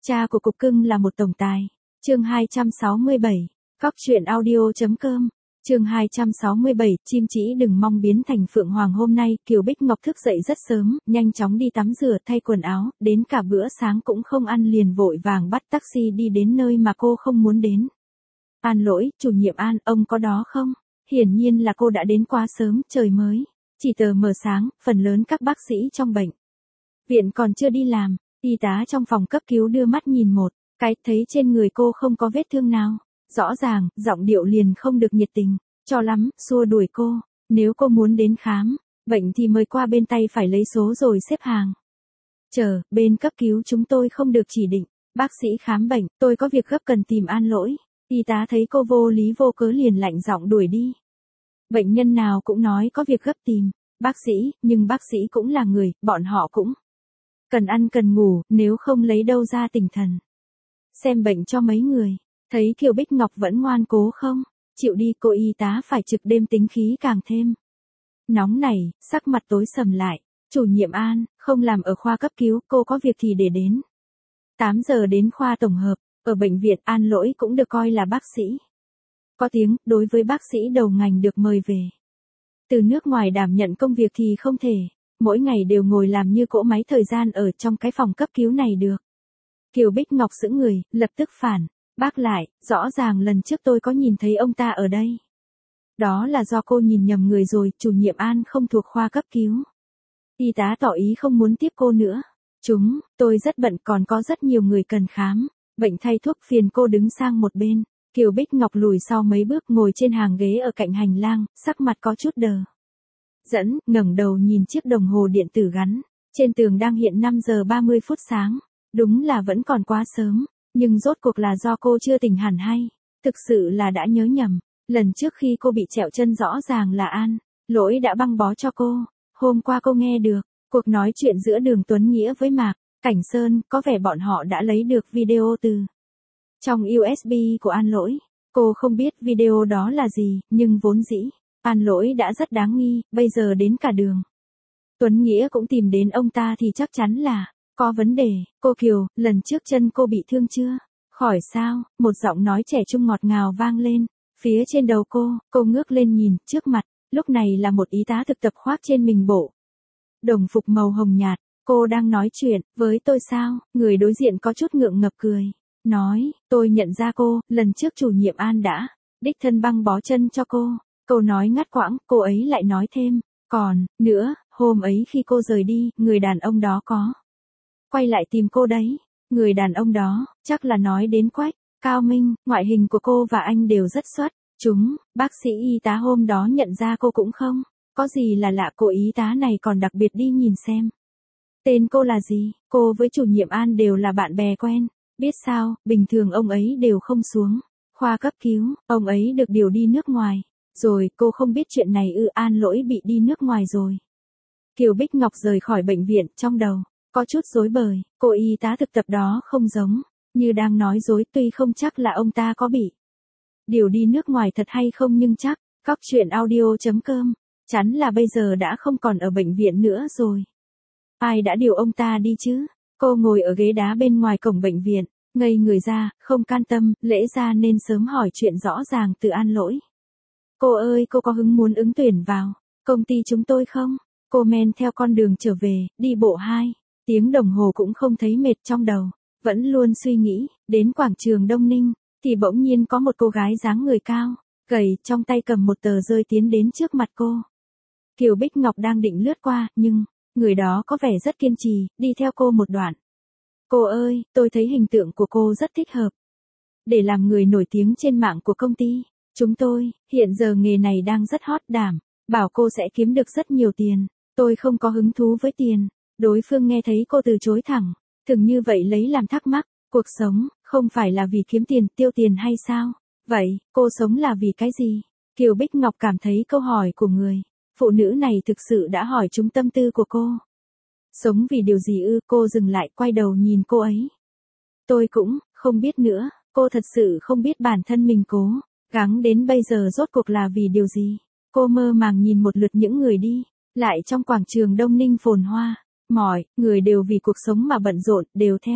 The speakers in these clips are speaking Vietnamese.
Cha của cục cưng là một tổng tài. Chương 267. Cóc truyện audio.com. Chương 267, chim chỉ đừng mong biến thành phượng hoàng. Hôm nay, Kiều Bích Ngọc thức dậy rất sớm, nhanh chóng đi tắm rửa thay quần áo, đến cả bữa sáng cũng không ăn liền vội vàng bắt taxi đi đến nơi mà cô không muốn đến. An Lỗi, chủ nhiệm An, ông có đó không? Hiển nhiên là cô đã đến quá sớm, trời mới chỉ tờ mờ sáng, phần lớn các bác sĩ trong bệnh viện còn chưa đi làm. Y tá trong phòng cấp cứu đưa mắt nhìn một cái, thấy trên người cô không có vết thương nào. Rõ ràng, giọng điệu liền không được nhiệt tình cho lắm, xua đuổi cô. Nếu cô muốn đến khám bệnh thì mời qua bên tay phải lấy số rồi xếp hàng. Chờ, bên cấp cứu chúng tôi không được chỉ định bác sĩ khám bệnh, tôi có việc gấp cần tìm An Lỗi. Y tá thấy cô vô lý vô cớ liền lạnh giọng đuổi đi. Bệnh nhân nào cũng nói có việc gấp tìm bác sĩ, nhưng bác sĩ cũng là người, bọn họ cũng cần ăn cần ngủ, nếu không lấy đâu ra tinh thần xem bệnh cho mấy người. Thấy Kiều Bích Ngọc vẫn ngoan cố không chịu đi, cô y tá phải trực đêm tính khí càng thêm nóng nảy, sắc mặt tối sầm lại. Chủ nhiệm An, không làm ở khoa cấp cứu, cô có việc thì để đến 8 giờ đến khoa tổng hợp. Ở bệnh viện An Lỗi cũng được coi là bác sĩ có tiếng, đối với bác sĩ đầu ngành được mời về từ nước ngoài đảm nhận công việc thì không thể mỗi ngày đều ngồi làm như cỗ máy thời gian ở trong cái phòng cấp cứu này được. Kiều Bích Ngọc sững người, lập tức phản bác lại, rõ ràng lần trước tôi có nhìn thấy ông ta ở đây. Đó là do cô nhìn nhầm người rồi, chủ nhiệm An không thuộc khoa cấp cứu. Y tá tỏ ý không muốn tiếp cô nữa. Tôi rất bận, còn có rất nhiều người cần khám bệnh thay thuốc, phiền cô đứng sang một bên. Kiều Bích Ngọc lùi sau mấy bước, ngồi trên hàng ghế ở cạnh hành lang, sắc mặt có chút đờ dẫn, ngẩng đầu nhìn chiếc đồng hồ điện tử gắn trên tường đang hiện 5 giờ 30 phút sáng. Đúng là vẫn còn quá sớm, nhưng rốt cuộc là do cô chưa tỉnh hẳn hay thực sự là đã nhớ nhầm. Lần trước khi cô bị trẹo chân rõ ràng là An Lỗi đã băng bó cho cô. Hôm qua cô nghe được cuộc nói chuyện giữa Đường Tuấn Nghĩa với Mạc Cảnh Sơn, có vẻ bọn họ đã lấy được video từ trong USB của An Lỗi. Cô không biết video đó là gì, nhưng vốn dĩ An Lỗi đã rất đáng nghi, bây giờ đến cả Đường Tuấn Nghĩa cũng tìm đến ông ta thì chắc chắn là có vấn đề. Cô Kiều, lần trước chân cô bị thương chưa? Khỏi sao? Một giọng nói trẻ trung ngọt ngào vang lên phía trên đầu cô ngước lên nhìn trước mặt, lúc này là một y tá thực tập khoác trên mình bộ đồng phục màu hồng nhạt. Cô đang nói chuyện với tôi sao? Người đối diện có chút ngượng ngập cười, nói, tôi nhận ra cô, lần trước chủ nhiệm An đã đích thân băng bó chân cho cô. Câu nói ngắt quãng, cô ấy lại nói thêm, còn nữa, hôm ấy khi cô rời đi, người đàn ông đó có quay lại tìm cô đấy. Người đàn ông đó, chắc là nói đến Quách Cao Minh. Ngoại hình của cô và anh đều rất xuất chúng. Bác sĩ y tá hôm đó nhận ra cô cũng không có gì là lạ. Cô y tá này còn đặc biệt đi nhìn xem tên cô là gì. Cô với chủ nhiệm An đều là bạn bè quen. Biết sao, bình thường ông ấy đều không xuống khoa cấp cứu, ông ấy được điều đi nước ngoài rồi. Cô không biết chuyện này ư? An Lỗi bị đi nước ngoài rồi. Kiều Bích Ngọc rời khỏi bệnh viện, trong đầu có chút rối bời. Cô y tá thực tập đó không giống như đang nói dối, tuy không chắc là ông ta có bị điều đi nước ngoài thật hay không, nhưng chắc Cóc truyện audio.com chắn là bây giờ đã không còn ở bệnh viện nữa rồi. Ai đã điều ông ta đi chứ? Cô ngồi ở ghế đá bên ngoài cổng bệnh viện, ngây người ra, không can tâm, lẽ ra nên sớm hỏi chuyện rõ ràng từ An Lỗi. Cô ơi, cô có hứng muốn ứng tuyển vào công ty chúng tôi không? Cô men theo con đường trở về, đi bộ 2 tiếng đồng hồ cũng không thấy mệt. Trong đầu vẫn luôn suy nghĩ. Đến quảng trường Đông Ninh thì bỗng nhiên có một cô gái dáng người cao gầy, trong tay cầm một tờ rơi tiến đến trước mặt cô. Kiều Bích Ngọc đang định lướt qua, nhưng người đó có vẻ rất kiên trì, đi theo cô một đoạn. Cô ơi, tôi thấy hình tượng của cô rất thích hợp để làm người nổi tiếng trên mạng của công ty chúng tôi. Hiện giờ nghề này đang rất hot, đảm bảo cô sẽ kiếm được rất nhiều tiền. Tôi không có hứng thú với tiền. Đối phương nghe thấy cô từ chối thẳng thừng như vậy lấy làm thắc mắc. Cuộc sống không phải là vì kiếm tiền, tiêu tiền hay sao? Vậy, cô sống là vì cái gì? Kiều Bích Ngọc cảm thấy câu hỏi của người phụ nữ này thực sự đã hỏi trúng tâm tư của cô. Sống vì điều gì ư? Cô dừng lại, quay đầu nhìn cô ấy. Tôi cũng không biết nữa. Cô thật sự không biết bản thân mình cố gắng đến bây giờ rốt cuộc là vì điều gì. Cô mơ màng nhìn một lượt những người đi lại trong quảng trường Đông Ninh phồn hoa. Mọi người đều vì cuộc sống mà bận rộn, đều theo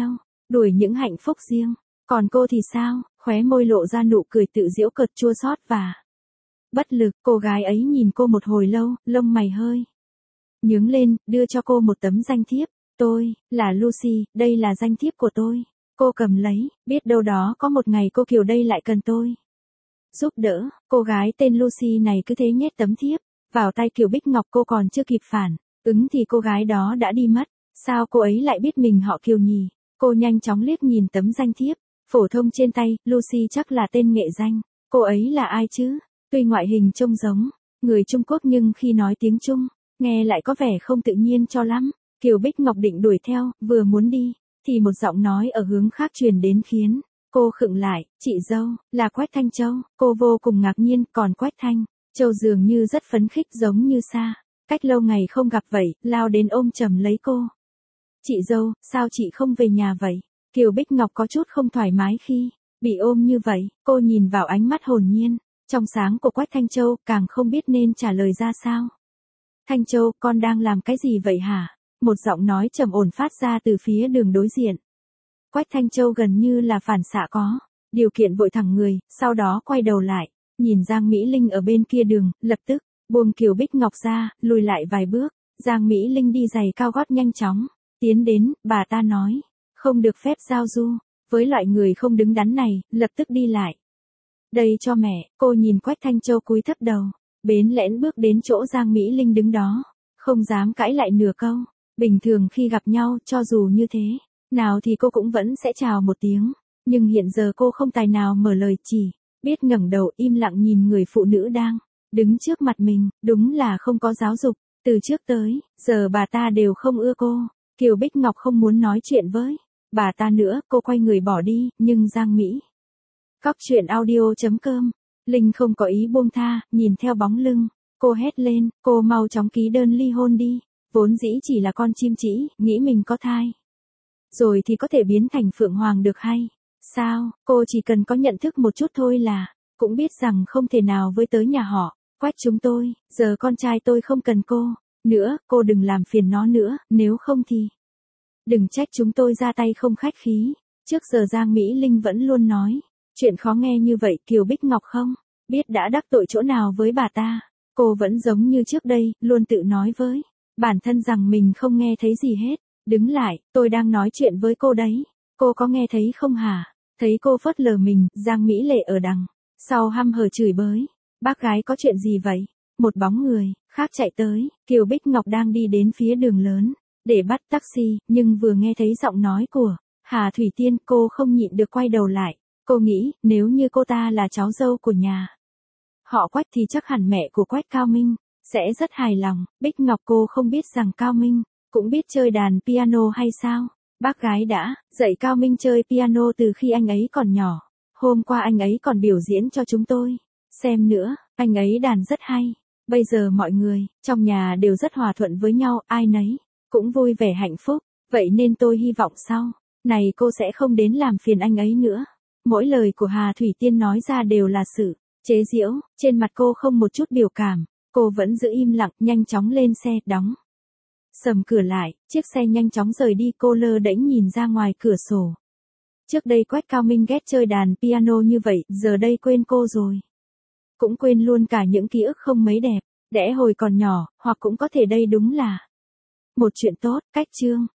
đuổi những hạnh phúc riêng. Còn cô thì sao? Khóe môi lộ ra nụ cười tự giễu cợt chua xót và bất lực. Cô gái ấy nhìn cô một hồi lâu, lông mày hơi nhướng lên, đưa cho cô một tấm danh thiếp. Tôi, là Lucy, đây là danh thiếp của tôi. Cô cầm lấy, biết đâu đó có một ngày cô Kiều đây lại cần tôi giúp đỡ. Cô gái tên Lucy này cứ thế nhét tấm thiếp vào tay Kiều Bích Ngọc, cô còn chưa kịp phản ứng thì cô gái đó đã đi mất. Sao cô ấy lại biết mình họ Kiều nhỉ? Cô nhanh chóng liếc nhìn tấm danh thiếp phổ thông trên tay, Lucy chắc là tên nghệ danh. Cô ấy là ai chứ? Tuy ngoại hình trông giống người Trung Quốc nhưng khi nói tiếng Trung, nghe lại có vẻ không tự nhiên cho lắm. Kiều Bích Ngọc định đuổi theo, vừa muốn đi, thì một giọng nói ở hướng khác truyền đến khiến cô khựng lại. Chị dâu, là Quách Thanh Châu. Cô vô cùng ngạc nhiên, còn Quách Thanh Châu dường như rất phấn khích, giống như xa cách lâu ngày không gặp vậy, lao đến ôm chầm lấy cô. Chị dâu, sao chị không về nhà vậy? Kiều Bích Ngọc có chút không thoải mái khi bị ôm như vậy. Cô nhìn vào ánh mắt hồn nhiên trong sáng của Quách Thanh Châu, càng không biết nên trả lời ra sao. Thanh Châu, con đang làm cái gì vậy hả? Một giọng nói trầm ổn phát ra từ phía đường đối diện. Quách Thanh Châu gần như là phản xạ có điều kiện vội thẳng người, sau đó quay đầu lại, nhìn Giang Mỹ Linh ở bên kia đường, lập tức buông Kiều Bích Ngọc ra, lùi lại vài bước. Giang Mỹ Linh đi giày cao gót nhanh chóng tiến đến. Bà ta nói, không được phép giao du với loại người không đứng đắn này, lập tức đi lại. Đây cho mẹ. Cô nhìn Quách Thanh Châu cúi thấp đầu, bến lẽn bước đến chỗ Giang Mỹ Linh đứng đó, không dám cãi lại nửa câu. Bình thường khi gặp nhau, cho dù như thế nào thì cô cũng vẫn sẽ chào một tiếng, nhưng hiện giờ cô không tài nào mở lời, chỉ biết ngẩng đầu im lặng nhìn người phụ nữ đang đứng trước mặt mình. Đúng là không có giáo dục, từ trước tới giờ bà ta đều không ưa cô. Kiều Bích Ngọc không muốn nói chuyện với bà ta nữa, cô quay người bỏ đi, nhưng Giang Mỹ Cóc truyện audio.com Linh không có ý buông tha, nhìn theo bóng lưng cô hét lên, cô mau chóng ký đơn ly hôn đi. Vốn dĩ chỉ là con chim chỉ, nghĩ mình có thai rồi thì có thể biến thành phượng hoàng được hay sao? Cô chỉ cần có nhận thức một chút thôi là cũng biết rằng không thể nào với tới nhà họ Quách chúng tôi. Giờ con trai tôi không cần cô nữa, cô đừng làm phiền nó nữa, nếu không thì đừng trách chúng tôi ra tay không khách khí. Trước giờ Giang Mỹ Linh vẫn luôn nói chuyện khó nghe như vậy. Kiều Bích Ngọc không biết đã đắc tội chỗ nào với bà ta. Cô vẫn giống như trước đây, luôn tự nói với bản thân rằng mình không nghe thấy gì hết. Đứng lại, tôi đang nói chuyện với cô đấy. Cô có nghe thấy không hả? Thấy cô phớt lờ mình, Giang Mỹ Lệ ở đằng sau hăm hở chửi bới. Bác gái có chuyện gì vậy? Một bóng người khác chạy tới. Kiều Bích Ngọc đang đi đến phía đường lớn để bắt taxi, nhưng vừa nghe thấy giọng nói của Hà Thủy Tiên, cô không nhịn được quay đầu lại. Cô nghĩ, nếu như cô ta là cháu dâu của nhà họ Quách thì chắc hẳn mẹ của Quách Cao Minh sẽ rất hài lòng. Bích Ngọc, cô không biết rằng Cao Minh cũng biết chơi đàn piano hay sao? Bác gái đã dạy Cao Minh chơi piano từ khi anh ấy còn nhỏ. Hôm qua anh ấy còn biểu diễn cho chúng tôi xem nữa, anh ấy đàn rất hay. Bây giờ mọi người trong nhà đều rất hòa thuận với nhau, ai nấy cũng vui vẻ hạnh phúc. Vậy nên tôi hy vọng sau này cô sẽ không đến làm phiền anh ấy nữa. Mỗi lời của Hà Thủy Tiên nói ra đều là sự chế giễu. Trên mặt cô không một chút biểu cảm. Cô vẫn giữ im lặng, nhanh chóng lên xe, đóng sầm cửa lại. Chiếc xe nhanh chóng rời đi. Cô lơ đễnh nhìn ra ngoài cửa sổ. Trước đây Quách Cao Minh ghét chơi đàn piano như vậy, giờ đây quên cô rồi. Cũng quên luôn cả những ký ức không mấy đẹp đẽ hồi còn nhỏ, hoặc cũng có thể đây đúng là một chuyện tốt. Cách chương